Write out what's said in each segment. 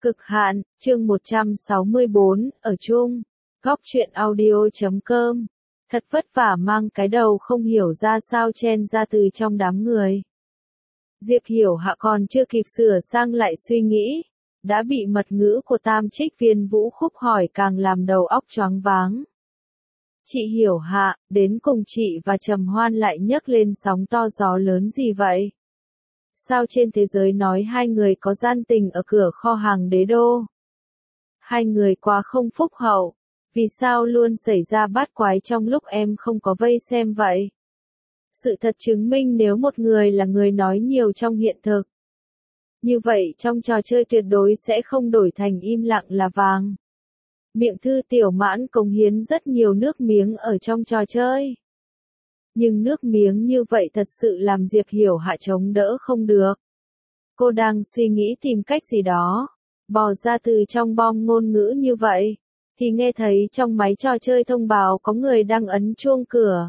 Cực hạn, chương 164, ở chung. Góc truyện audio.com. Thật vất vả mang cái đầu không hiểu ra sao chen ra từ trong đám người. Diệp Hiểu Hạ còn chưa kịp sửa sang lại suy nghĩ, đã bị mật ngữ của Tam Trích Viên Vũ Khúc hỏi càng làm đầu óc choáng váng. Chị Hiểu Hạ, đến cùng chị và Trầm Hoan lại nhấc lên sóng to gió lớn gì vậy? Sao trên thế giới nói hai người có gian tình ở cửa kho hàng Đế Đô? Hai người quá không phúc hậu, vì sao luôn xảy ra bát quái trong lúc em không có vây xem vậy? Sự thật chứng minh nếu một người là người nói nhiều trong hiện thực, như vậy trong trò chơi tuyệt đối sẽ không đổi thành im lặng là vàng. Miệng Thư Tiểu Mãn cống hiến rất nhiều nước miếng ở trong trò chơi. Nhưng nước miếng như vậy thật sự làm Diệp Hiểu Hạ chống đỡ không được. Cô đang suy nghĩ tìm cách gì đó, bò ra từ trong bom ngôn ngữ như vậy, thì nghe thấy trong máy trò chơi thông báo có người đang ấn chuông cửa.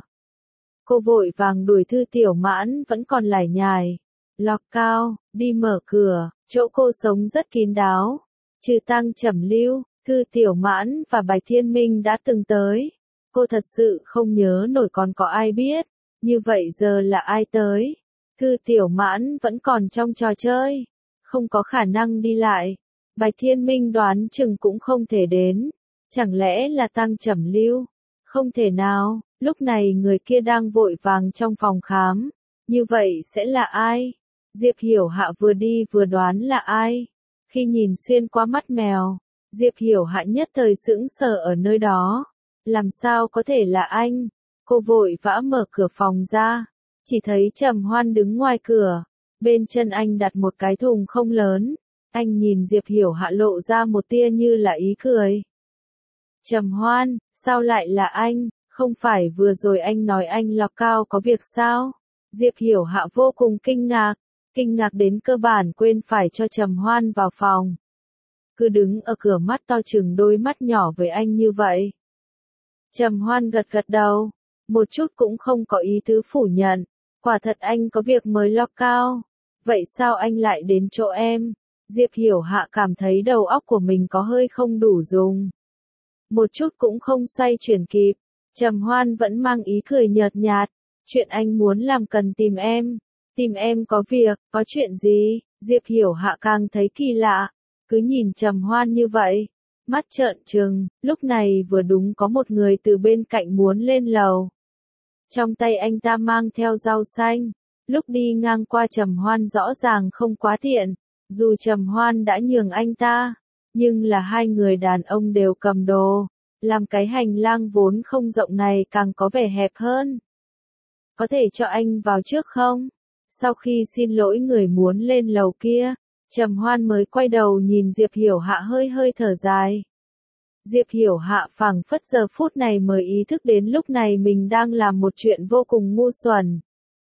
Cô vội vàng đuổi Thư Tiểu Mãn vẫn còn lải nhải. Lọc Cao, đi mở cửa, chỗ cô sống rất kín đáo. Trừ Tăng Trầm Lưu, Thư Tiểu Mãn và Bạch Thiên Minh đã từng tới. Cô thật sự không nhớ nổi còn có ai biết. Như vậy giờ là ai tới? Thư Tiểu Mãn vẫn còn trong trò chơi, không có khả năng đi lại. Bạch Thiên Minh đoán chừng cũng không thể đến. Chẳng lẽ là Tăng Trầm Lưu? Không thể nào, lúc này người kia đang vội vàng trong phòng khám. Như vậy sẽ là ai? Diệp Hiểu Hạ vừa đi vừa đoán là ai. Khi nhìn xuyên qua mắt mèo, Diệp Hiểu Hạ nhất thời sững sờ ở nơi đó. Làm sao có thể là anh? Cô vội vã mở cửa phòng ra, chỉ thấy Trầm Hoan đứng ngoài cửa, bên chân anh đặt một cái thùng không lớn. Anh nhìn Diệp Hiểu Hạ lộ ra một tia như là ý cười. Trầm Hoan, sao lại là anh? Không phải vừa rồi anh nói anh Lọc Cao có việc sao? Diệp Hiểu Hạ vô cùng kinh ngạc đến cơ bản quên phải cho Trầm Hoan vào phòng. Cứ đứng ở cửa mắt to chừng đôi mắt nhỏ với anh như vậy. Trầm Hoan gật gật đầu, một chút cũng không có ý tứ phủ nhận. Quả thật anh có việc mới Lọc Cao. Vậy sao anh lại đến chỗ em? Diệp Hiểu Hạ cảm thấy đầu óc của mình có hơi không đủ dùng. Một chút cũng không xoay chuyển kịp. Trầm Hoan vẫn mang ý cười nhợt nhạt. Chuyện anh muốn làm cần tìm em. Tìm em có việc, có chuyện gì? Diệp Hiểu Hạ càng thấy kỳ lạ. Cứ nhìn Trầm Hoan như vậy, mắt trợn trừng, lúc này vừa đúng có một người từ bên cạnh muốn lên lầu. Trong tay anh ta mang theo rau xanh, lúc đi ngang qua Trầm Hoan rõ ràng không quá tiện, dù Trầm Hoan đã nhường anh ta, nhưng là hai người đàn ông đều cầm đồ, làm cái hành lang vốn không rộng này càng có vẻ hẹp hơn. Có thể cho anh vào trước không? Sau khi xin lỗi người muốn lên lầu kia, Trầm Hoan mới quay đầu nhìn Diệp Hiểu Hạ hơi thở dài. Diệp Hiểu Hạ phảng phất giờ phút này mới ý thức đến lúc này mình đang làm một chuyện vô cùng ngu xuẩn.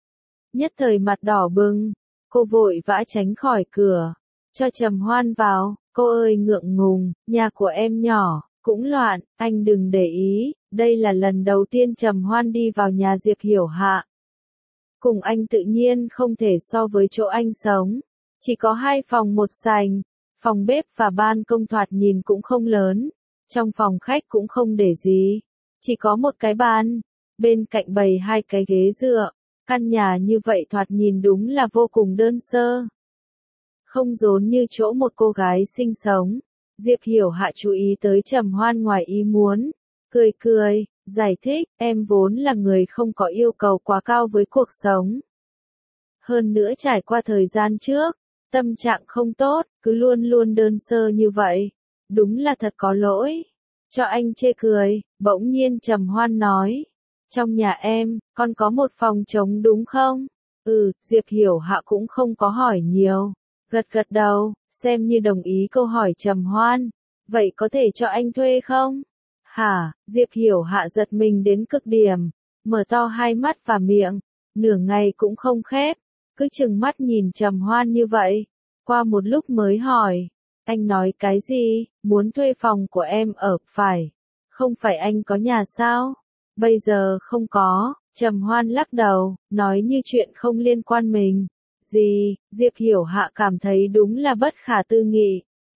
Nhất thời mặt đỏ bừng, cô vội vã tránh khỏi cửa, cho Trầm Hoan vào. Cô ơi ngượng ngùng, nhà của em nhỏ, cũng loạn, anh đừng để ý. Đây là lần đầu tiên Trầm Hoan đi vào nhà Diệp Hiểu Hạ. Cùng anh tự nhiên không thể so với chỗ anh sống. Chỉ có 2 phòng 1 sành, phòng bếp và ban công thoạt nhìn cũng không lớn. Trong phòng khách cũng không để gì, chỉ có một cái bàn, bên cạnh bày 2 cái ghế dựa. Căn nhà như vậy thoạt nhìn đúng là vô cùng đơn sơ. Không giống như chỗ một cô gái sinh sống. Diệp Hiểu Hạ chú ý tới Trầm Hoan ngoài ý muốn, cười, giải thích, em vốn là người không có yêu cầu quá cao với cuộc sống. Hơn nữa trải qua thời gian trước, tâm trạng không tốt, cứ luôn đơn sơ như vậy. Đúng là thật có lỗi. Cho anh chê cười, bỗng nhiên Trầm Hoan nói. Trong nhà em, con có một phòng trống đúng không? Diệp Hiểu Hạ cũng không có hỏi nhiều. Gật đầu, xem như đồng ý câu hỏi Trầm Hoan. Vậy có thể cho anh thuê không? Hả? Diệp Hiểu Hạ giật mình đến cực điểm. Mở to hai mắt và miệng. Nửa ngày cũng không khép. Cứ chừng mắt nhìn Trầm Hoan như vậy. Qua một lúc mới hỏi. Anh nói cái gì? Muốn thuê phòng của em ở, phải. Không phải anh có nhà sao? Bây giờ không có. Trầm Hoan lắc đầu, nói như chuyện không liên quan mình. Gì? Diệp Hiểu Hạ cảm thấy đúng là bất khả tư nghị.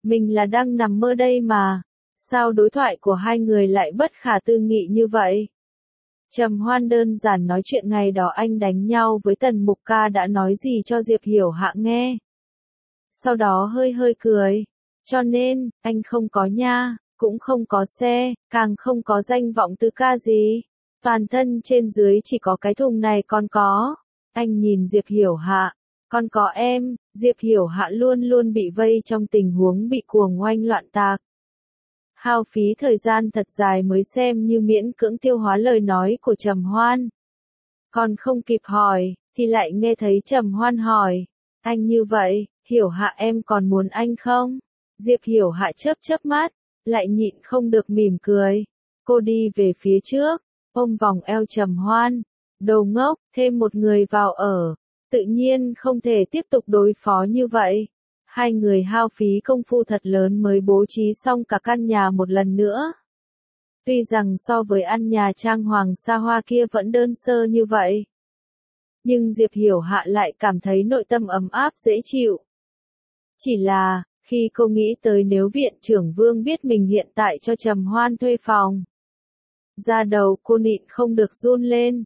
Mình là đang nằm mơ đây mà. Sao đối thoại của hai người lại bất khả tư nghị như vậy? Trầm Hoan đơn giản nói chuyện ngày đó anh đánh nhau với Tần Mục Ca đã nói gì cho Diệp Hiểu Hạ nghe. Sau đó hơi hơi cười. Cho nên, anh không có nha, cũng không có xe, càng không có danh vọng tứ ca gì. Toàn thân trên dưới chỉ có cái thùng này con có. Anh nhìn Diệp Hiểu Hạ. Con có em. Diệp Hiểu Hạ luôn luôn bị vây trong tình huống bị cuồng oanh loạn tạc. Hao phí thời gian thật dài mới xem như miễn cưỡng tiêu hóa lời nói của Trầm Hoan. Còn không kịp hỏi, thì lại nghe thấy Trầm Hoan hỏi. Anh như vậy, Hiểu Hạ em còn muốn anh không? Diệp Hiểu Hạ chớp chớp mắt, lại nhịn không được mỉm cười. Cô đi về phía trước, ôm vòng eo Trầm Hoan. Đồ ngốc, thêm một người vào ở. Tự nhiên không thể tiếp tục đối phó như vậy. Hai người hao phí công phu thật lớn mới bố trí xong cả căn nhà một lần nữa. Tuy rằng so với ăn nhà trang hoàng xa hoa kia vẫn đơn sơ như vậy. Nhưng Diệp Hiểu Hạ lại cảm thấy nội tâm ấm áp dễ chịu. Chỉ là, khi cô nghĩ tới nếu viện trưởng Vương biết mình hiện tại cho Trầm Hoan thuê phòng. Da đầu cô nịn không được run lên.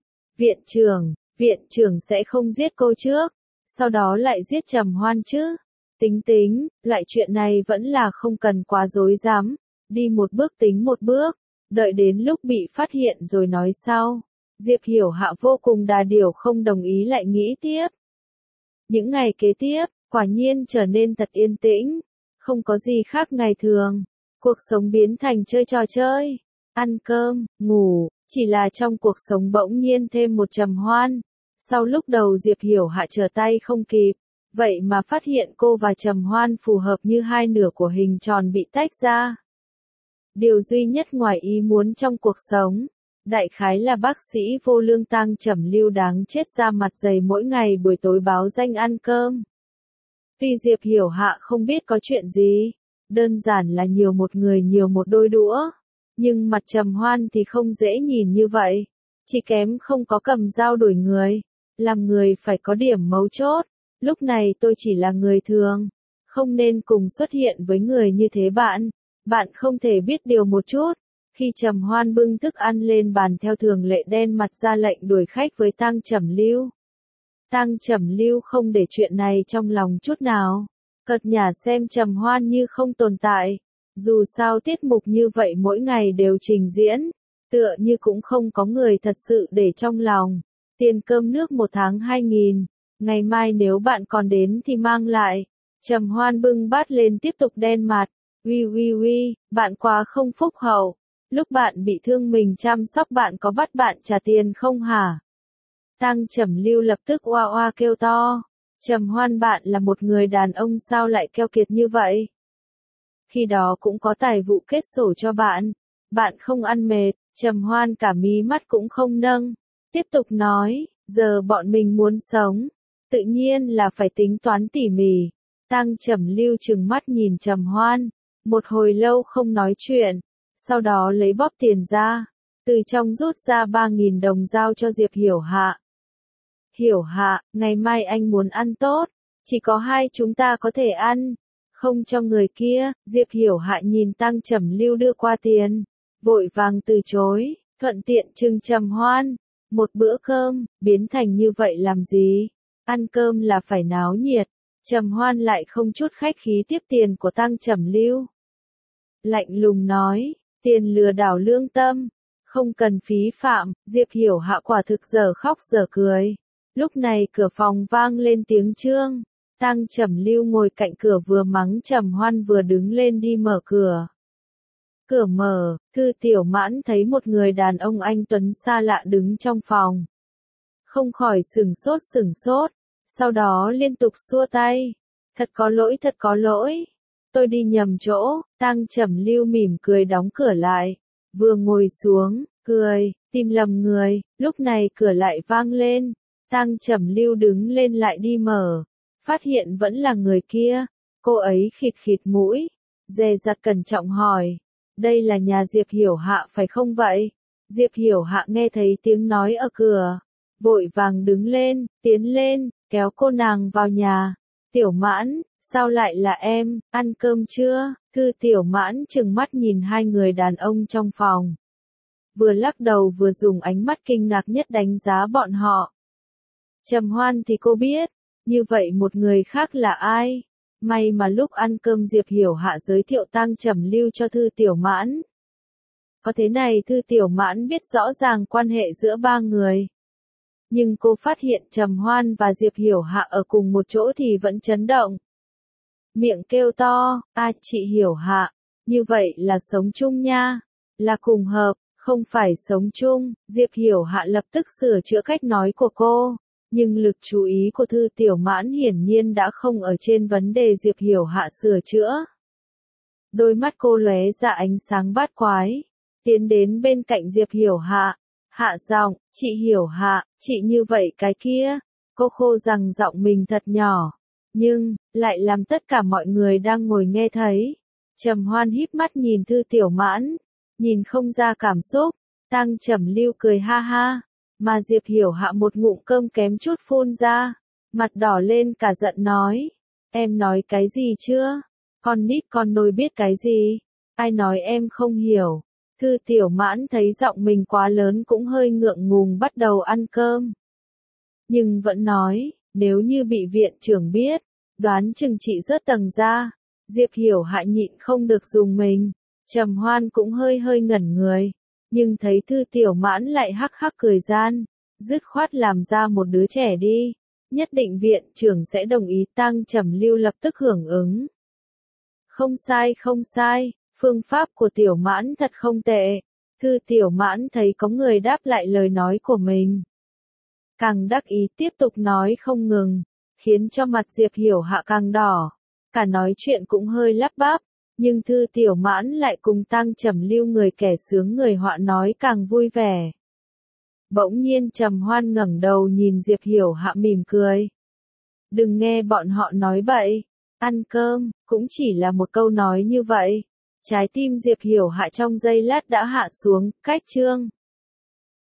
Viện trưởng sẽ không giết cô trước, sau đó lại giết Trầm Hoan chứ. Tính, loại chuyện này vẫn là không cần quá rối rắm, đi một bước tính một bước, đợi đến lúc bị phát hiện rồi nói sau. Diệp Hiểu Hạ vô cùng đà điểu không đồng ý lại nghĩ tiếp. Những ngày kế tiếp, quả nhiên trở nên thật yên tĩnh, không có gì khác ngày thường, cuộc sống biến thành chơi trò chơi, ăn cơm, ngủ, chỉ là trong cuộc sống bỗng nhiên thêm một Trầm Hoan. Sau lúc đầu Diệp Hiểu Hạ trở tay không kịp. Vậy mà phát hiện cô và Trầm Hoan phù hợp như hai nửa của hình tròn bị tách ra. Điều duy nhất ngoài ý muốn trong cuộc sống, đại khái là bác sĩ vô lương Tang Trầm Lưu đáng chết ra mặt dày mỗi ngày buổi tối báo danh ăn cơm. Tuy Diệp Hiểu Hạ không biết có chuyện gì, đơn giản là nhiều một người nhiều một đôi đũa, nhưng mặt Trầm Hoan thì không dễ nhìn như vậy, chỉ kém không có cầm dao đuổi người, làm người phải có điểm mấu chốt. Lúc này tôi chỉ là người thường, không nên cùng xuất hiện với người như thế bạn không thể biết điều một chút. Khi Trầm Hoan bưng thức ăn lên bàn theo thường lệ đen mặt ra lệnh đuổi khách với Tang Trầm Lưu. Tang Trầm Lưu không để chuyện này trong lòng chút nào, cợt nhả xem Trầm Hoan như không tồn tại. Dù sao tiết mục như vậy mỗi ngày đều trình diễn, tựa như cũng không có người thật sự để trong lòng. Tiền cơm nước một tháng 2.000. Ngày mai nếu bạn còn đến thì mang lại. Trầm Hoan bưng bát lên tiếp tục đen mặt. Uy, bạn quá không phúc hậu. Lúc bạn bị thương mình chăm sóc bạn có bắt bạn trả tiền không hả? Tang Trầm Lưu lập tức oa oa kêu to. Trầm Hoan bạn là một người đàn ông sao lại keo kiệt như vậy? Khi đó cũng có tài vụ kết sổ cho bạn. Bạn không ăn mệt. Trầm Hoan cả mí mắt cũng không nâng. Tiếp tục nói, giờ bọn mình muốn sống. Tự nhiên là phải tính toán tỉ mỉ. Tang Trầm Lưu trừng mắt nhìn Trầm Hoan, một hồi lâu không nói chuyện, sau đó lấy bóp tiền ra, từ trong rút ra 3.000 đồng giao cho Diệp Hiểu Hạ. Hiểu Hạ, ngày mai anh muốn ăn tốt, chỉ có hai chúng ta có thể ăn, không cho người kia. Diệp Hiểu Hạ nhìn Tang Trầm Lưu đưa qua tiền, vội vàng từ chối, thuận tiện trừng Trầm Hoan. Một bữa cơm, biến thành như vậy làm gì? Ăn cơm là phải náo nhiệt. Trầm Hoan lại không chút khách khí tiếp tiền của Tang Trầm Lưu. Lạnh lùng nói, tiền lừa đảo lương tâm, không cần phí phạm. Diệp Hiểu Hạ quả thực giờ khóc giờ cười. Lúc này cửa phòng vang lên tiếng chuông. Tang Trầm Lưu ngồi cạnh cửa vừa mắng Trầm Hoan vừa đứng lên đi mở cửa. Cửa mở, Thư Tiểu Mãn thấy một người đàn ông anh tuấn xa lạ đứng trong phòng. Không khỏi sửng sốt, sau đó liên tục xua tay. Thật có lỗi. Tôi đi nhầm chỗ. Tang Trầm Lưu mỉm cười đóng cửa lại. Vừa ngồi xuống, cười, tìm lầm người. Lúc này cửa lại vang lên. Tang Trầm Lưu đứng lên lại đi mở. Phát hiện vẫn là người kia. Cô ấy khịt khịt mũi, dè dặt cẩn trọng hỏi. Đây là nhà Diệp Hiểu Hạ phải không vậy? Diệp Hiểu Hạ nghe thấy tiếng nói ở cửa, vội vàng đứng lên, tiến lên, kéo cô nàng vào nhà. Tiểu Mãn, sao lại là em, ăn cơm chưa? Thư Tiểu Mãn trừng mắt nhìn hai người đàn ông trong phòng. Vừa lắc đầu vừa dùng ánh mắt kinh ngạc nhất đánh giá bọn họ. Trầm Hoan thì cô biết, như vậy một người khác là ai? May mà lúc ăn cơm Diệp Hiểu Hạ giới thiệu Tang Trầm Lưu cho Thư Tiểu Mãn. Có thế này Thư Tiểu Mãn biết rõ ràng quan hệ giữa ba người. Nhưng cô phát hiện Trầm Hoan và Diệp Hiểu Hạ ở cùng một chỗ thì vẫn chấn động. Miệng kêu to, chị Hiểu Hạ, như vậy là sống chung nha, là cùng hợp, không phải sống chung. Diệp Hiểu Hạ lập tức sửa chữa cách nói của cô, nhưng lực chú ý của Thư Tiểu Mãn hiển nhiên đã không ở trên vấn đề Diệp Hiểu Hạ sửa chữa. Đôi mắt cô lóe ra ánh sáng bát quái, tiến đến bên cạnh Diệp Hiểu Hạ, hạ giọng, chị Hiểu Hạ, chị như vậy cái kia. Cô khô rằng giọng mình thật nhỏ, nhưng lại làm tất cả mọi người đang ngồi nghe thấy. Trầm Hoan híp mắt nhìn Thư Tiểu Mãn, nhìn không ra cảm xúc. Tang Trầm Lưu cười ha ha, mà Diệp Hiểu Hạ một ngụm cơm kém chút phun ra, mặt đỏ lên cả giận nói, em nói cái gì chưa? Con nít con nôi biết cái gì? Ai nói em không hiểu? Thư Tiểu Mãn thấy giọng mình quá lớn cũng hơi ngượng ngùng bắt đầu ăn cơm. Nhưng vẫn nói, nếu như bị viện trưởng biết, đoán chừng chị rớt tầng ra. Diệp Hiểu Hạ nhịn không được dùng mình. Trầm Hoan cũng hơi ngẩn người, nhưng thấy Thư Tiểu Mãn lại hắc hắc cười gian, dứt khoát làm ra một đứa trẻ đi, nhất định viện trưởng sẽ đồng ý. Tang Trầm Lưu lập tức hưởng ứng. Không sai, phương pháp của Tiểu Mãn thật không tệ. Thư Tiểu Mãn thấy có người đáp lại lời nói của mình, càng đắc ý tiếp tục nói không ngừng, khiến cho mặt Diệp Hiểu Hạ càng đỏ, cả nói chuyện cũng hơi lắp bắp. Nhưng Thư Tiểu Mãn lại cùng Tang Trầm Lưu người kẻ sướng người họa nói càng vui vẻ. Bỗng nhiên Trầm Hoan ngẩng đầu nhìn Diệp Hiểu Hạ mỉm cười. Đừng nghe bọn họ nói bậy, ăn cơm, cũng chỉ là một câu nói như vậy. Trái tim Diệp Hiểu Hạ trong giây lát đã hạ xuống, cách chương.